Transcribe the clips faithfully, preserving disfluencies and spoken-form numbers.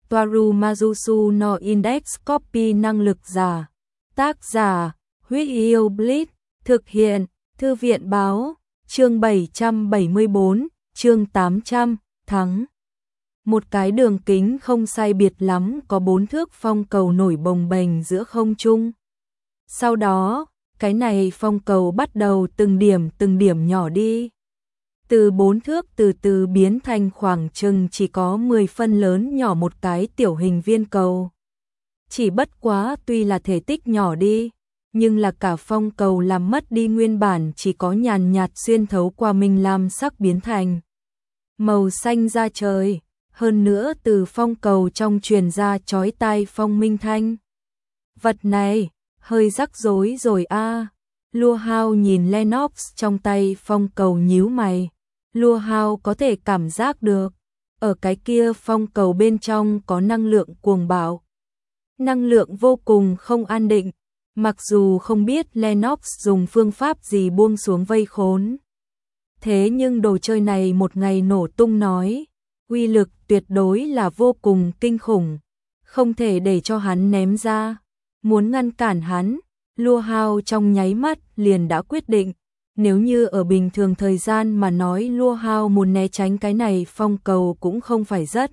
Toaru Majusu no Index Copy năng lực giả. Tác giả, Huyết Yêu Blitz, thực hiện, Thư viện báo, chương bảy trăm bảy mươi tư, chương tám trăm, thắng. Một cái đường kính không sai biệt lắm có bốn thước phong cầu nổi bồng bềnh giữa không trung. Sau đó, cái này phong cầu bắt đầu từng điểm từng điểm nhỏ đi. Từ bốn thước từ từ biến thành khoảng chừng chỉ có mười phân lớn nhỏ một cái tiểu hình viên cầu. Chỉ bất quá tuy là thể tích nhỏ đi, nhưng là cả phong cầu làm mất đi nguyên bản chỉ có nhàn nhạt xuyên thấu qua minh lam sắc biến thành màu xanh da trời, hơn nữa từ phong cầu trong truyền ra chói tai phong minh thanh. Vật này, hơi rắc rối rồi a. À. Lua Hao nhìn Lennox trong tay phong cầu nhíu mày. Lua Hao có thể cảm giác được, ở cái kia phong cầu bên trong có năng lượng cuồng bạo. Năng lượng vô cùng không an định, mặc dù không biết Lennox dùng phương pháp gì buông xuống vây khốn. Thế nhưng đồ chơi này một ngày nổ tung nói, uy lực tuyệt đối là vô cùng kinh khủng, không thể để cho hắn ném ra. Muốn ngăn cản hắn, Lua Hao trong nháy mắt liền đã quyết định. Nếu như ở bình thường thời gian mà nói Lua Hao muốn né tránh cái này phong cầu cũng không phải rất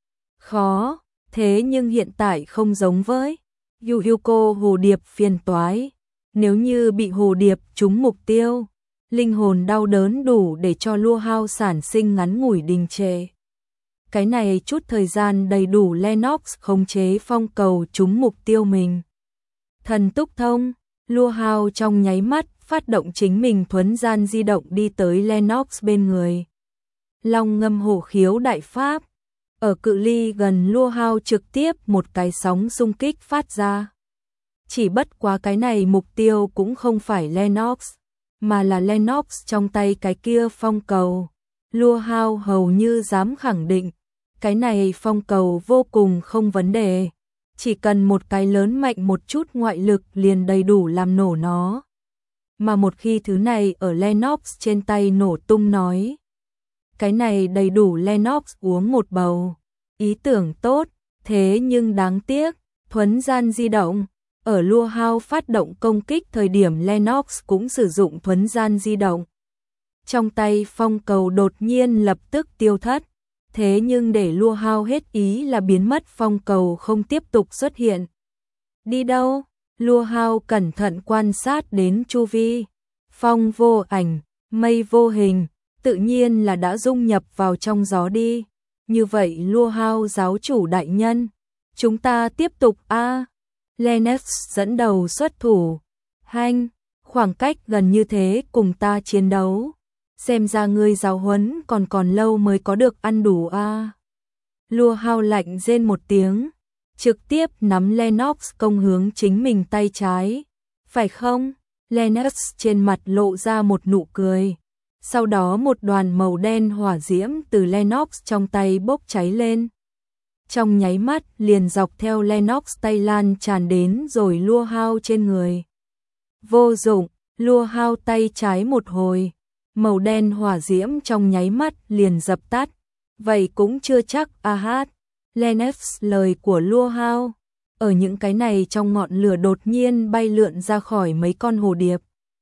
khó, thế nhưng hiện tại không giống với Yu Yuko hồ điệp phiền toái. Nếu như bị hồ điệp trúng mục tiêu, linh hồn đau đớn đủ để cho Lua Hao sản sinh ngắn ngủi đình trệ. Cái này chút thời gian đầy đủ Lennox khống chế phong cầu trúng mục tiêu mình. Thần túc thông, Lua Hao trong nháy mắt phát động chính mình thuấn gian di động đi tới Lennox bên người. Long ngâm hổ khiếu đại pháp, ở cự ly gần Lua Hao trực tiếp một cái sóng xung kích phát ra. Chỉ bất quá cái này mục tiêu cũng không phải Lennox, mà là Lennox trong tay cái kia phong cầu. Lua Hao hầu như dám khẳng định, cái này phong cầu vô cùng không vấn đề, chỉ cần một cái lớn mạnh một chút ngoại lực liền đầy đủ làm nổ nó. Mà một khi thứ này ở Lennox trên tay nổ tung nói, cái này đầy đủ Lennox uống một bầu. Ý tưởng tốt, thế nhưng đáng tiếc, thuấn gian di động, ở Lua Hao phát động công kích thời điểm Lennox cũng sử dụng thuấn gian di động. Trong tay phong cầu đột nhiên lập tức tiêu thất, thế nhưng để Lua Hao hết ý là biến mất phong cầu không tiếp tục xuất hiện. Đi đâu? Lua Hao cẩn thận quan sát đến chu vi. Phong vô ảnh, mây vô hình, tự nhiên là đã dung nhập vào trong gió đi. Như vậy Lua Hao giáo chủ đại nhân, chúng ta tiếp tục a. À. Lennox dẫn đầu xuất thủ. Hanh, khoảng cách gần như thế cùng ta chiến đấu. Xem ra ngươi giáo huấn còn còn lâu mới có được ăn đủ a. À. Lua Hao lạnh rên một tiếng, trực tiếp nắm Lennox công hướng chính mình tay trái. Phải không? Lennox trên mặt lộ ra một nụ cười. Sau đó một đoàn màu đen hỏa diễm từ Lennox trong tay bốc cháy lên. Trong nháy mắt liền dọc theo Lennox tay lan tràn đến rồi Lua Hao trên người. Vô dụng, Lua Hao tay trái một hồi, màu đen hỏa diễm trong nháy mắt liền dập tắt. Vậy cũng chưa chắc a hát. Lennox lời của Lua Hao, ở những cái này trong ngọn lửa đột nhiên bay lượn ra khỏi mấy con hồ điệp.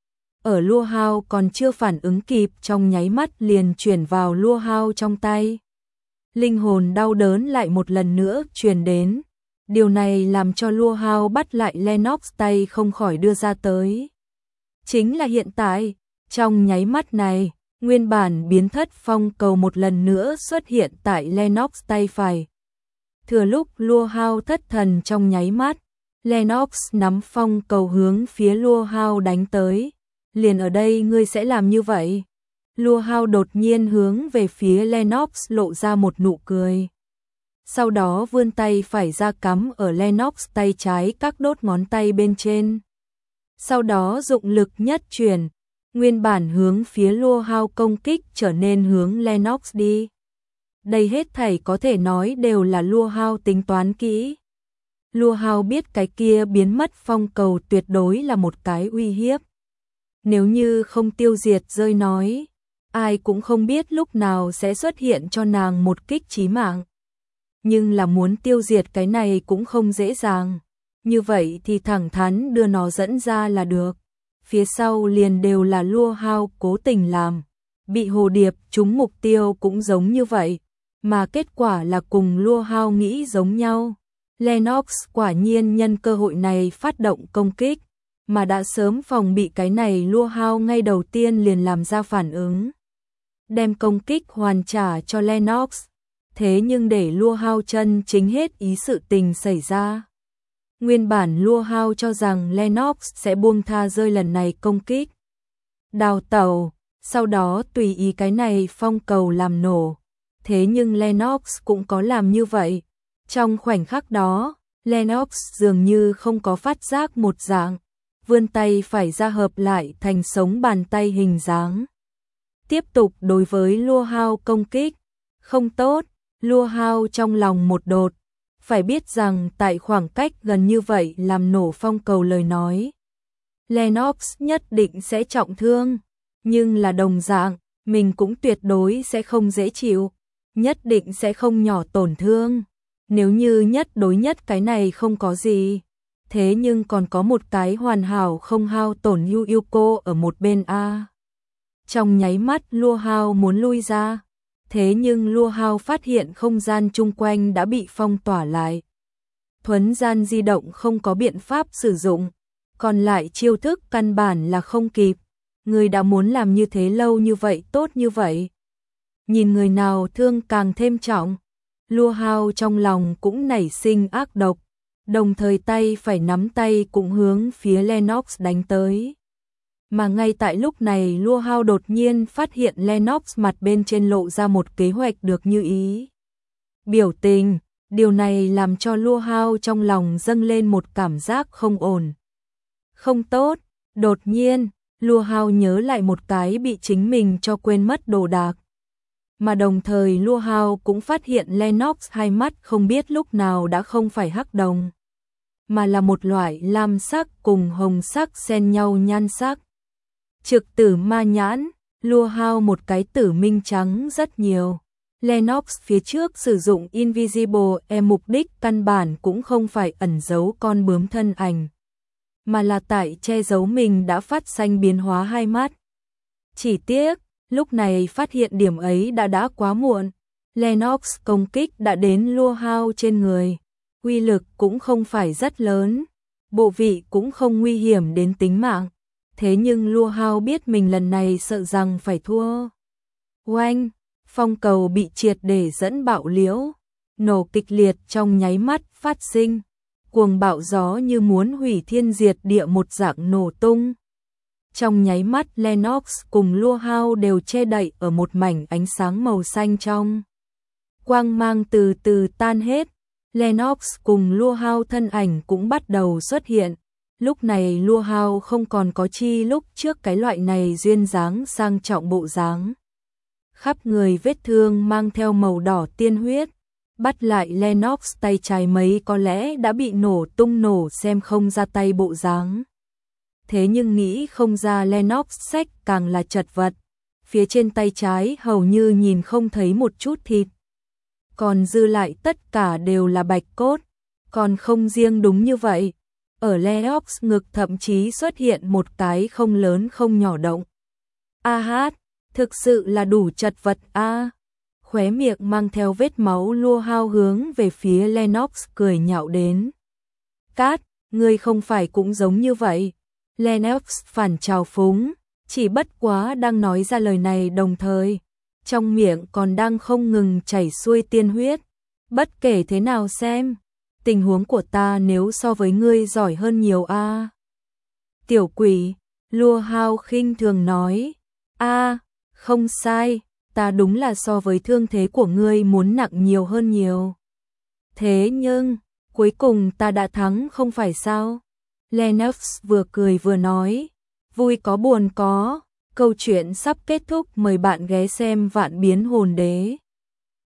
Ở Lua Hao còn chưa phản ứng kịp trong nháy mắt liền chuyển vào Lua Hao trong tay. Linh hồn đau đớn lại một lần nữa truyền đến. Điều này làm cho Lua Hao bắt lại Lennox tay không khỏi đưa ra tới. Chính là hiện tại, trong nháy mắt này, nguyên bản biến thất phong cầu một lần nữa xuất hiện tại Lennox tay phải. Thừa lúc Lua Hao thất thần trong nháy mắt, Lennox nắm phong cầu hướng phía Lua Hao đánh tới. Liền ở đây ngươi sẽ làm như vậy? Lua Hao đột nhiên hướng về phía Lennox lộ ra một nụ cười. Sau đó vươn tay phải ra cắm ở Lennox tay trái các đốt ngón tay bên trên. Sau đó dụng lực nhất chuyển, nguyên bản hướng phía Lua Hao công kích trở nên hướng Lennox đi. Đây hết thảy có thể nói đều là Lua Hao tính toán kỹ. Lua Hao biết cái kia biến mất phong cầu tuyệt đối là một cái uy hiếp. Nếu như không tiêu diệt rơi nói, ai cũng không biết lúc nào sẽ xuất hiện cho nàng một kích chí mạng. nhưng là muốn tiêu diệt cái này cũng không dễ dàng. Như vậy thì thẳng thắn đưa nó dẫn ra là được. Phía sau liền đều là Lua Hao cố tình làm. Bị hồ điệp trúng mục tiêu cũng giống như vậy, mà kết quả là cùng Lua Hao nghĩ giống nhau. Lennox quả nhiên nhân cơ hội này phát động công kích, mà đã sớm phòng bị cái này Lua Hao ngay đầu tiên liền làm ra phản ứng. Đem công kích hoàn trả cho Lennox, thế nhưng để Lua Hao chân chính hết ý sự tình xảy ra. Nguyên bản Lua Hao cho rằng Lennox sẽ buông tha rơi lần này công kích. Đào tẩu, sau đó tùy ý cái này phong cầu làm nổ. Thế nhưng Lennox cũng có làm như vậy. Trong khoảnh khắc đó, Lennox dường như không có phát giác một dạng, vươn tay phải ra hợp lại thành sống bàn tay hình dáng. Tiếp tục đối với Lua Hao công kích. Không tốt, Lua Hao trong lòng một đột. Phải biết rằng tại khoảng cách gần như vậy làm nổ phong cầu lời nói, Lennox nhất định sẽ trọng thương. Nhưng là đồng dạng, mình cũng tuyệt đối sẽ không dễ chịu, nhất định sẽ không nhỏ tổn thương. Nếu như nhất đối nhất cái này không có gì, thế nhưng còn có một cái hoàn hảo không hao tổn Yu Yuko ở một bên a. Trong nháy mắt Lua Hao muốn lui ra, thế nhưng Lua Hao phát hiện không gian chung quanh đã bị phong tỏa lại. Thuấn gian di động không có biện pháp sử dụng, còn lại chiêu thức căn bản là không kịp. Người đã muốn làm như thế lâu như vậy tốt như vậy. Nhìn người nào thương càng thêm trọng, Lua Hao trong lòng cũng nảy sinh ác độc, đồng thời tay phải nắm tay cũng hướng phía Lennox đánh tới. Mà ngay tại lúc này Lua Hao đột nhiên phát hiện Lennox mặt bên trên lộ ra một kế hoạch được như ý. Biểu tình, điều này làm cho Lua Hao trong lòng dâng lên một cảm giác không ổn. Không tốt, đột nhiên, Lua Hao nhớ lại một cái bị chính mình cho quên mất đồ đạc. Mà đồng thời Lua Hao cũng phát hiện Lennox hai mắt không biết lúc nào đã không phải hắc đồng, mà là một loại lam sắc cùng hồng sắc xen nhau nhan sắc. Trực tử ma nhãn, Lua Hao một cái tử minh trắng rất nhiều. Lennox phía trước sử dụng Invisible E mục đích căn bản cũng không phải ẩn giấu con bướm thân ảnh, mà là tại che giấu mình đã phát sinh biến hóa hai mắt. Chỉ tiếc, lúc này phát hiện điểm ấy đã đã quá muộn. Lennox công kích đã đến Lua Hao trên người, uy lực cũng không phải rất lớn, bộ vị cũng không nguy hiểm đến tính mạng. Thế nhưng Lua Hao biết mình lần này sợ rằng phải thua. Oanh, phong cầu bị triệt để dẫn bạo liễu, nổ kịch liệt trong nháy mắt phát sinh, cuồng bạo gió như muốn hủy thiên diệt địa một dạng nổ tung. Trong nháy mắt Lennox cùng Lua Hao đều che đậy ở một mảnh ánh sáng màu xanh trong. Quang mang từ từ tan hết, Lennox cùng Lua Hao thân ảnh cũng bắt đầu xuất hiện. Lúc này Lua Hao không còn có chi lúc trước cái loại này duyên dáng sang trọng bộ dáng. Khắp người vết thương mang theo màu đỏ tiên huyết, bắt lại Lennox tay trái mấy có lẽ đã bị nổ tung nổ xem không ra tay bộ dáng. Thế nhưng nghĩ không ra Lennox sách càng là chật vật, phía trên tay trái hầu như nhìn không thấy một chút thịt. Còn dư lại tất cả đều là bạch cốt, còn không riêng đúng như vậy. Ở Lennox ngực thậm chí xuất hiện một cái không lớn không nhỏ động. A hát, thực sự là đủ chật vật a. Khóe miệng mang theo vết máu Lua Hao hướng về phía Lennox cười nhạo đến. Cát, ngươi không phải cũng giống như vậy. Lennox phản trào phúng, chỉ bất quá đang nói ra lời này đồng thời, trong miệng còn đang không ngừng chảy xuôi tiên huyết. Bất kể thế nào xem, tình huống của ta nếu so với ngươi giỏi hơn nhiều a. À. Tiểu quỷ, Lua Hao khinh thường nói, a, à, không sai, ta đúng là so với thương thế của ngươi muốn nặng nhiều hơn nhiều. Thế nhưng, cuối cùng ta đã thắng không phải sao? Lennox vừa cười vừa nói, vui có buồn có, câu chuyện sắp kết thúc, mời bạn ghé xem Vạn Biến Hồn Đế.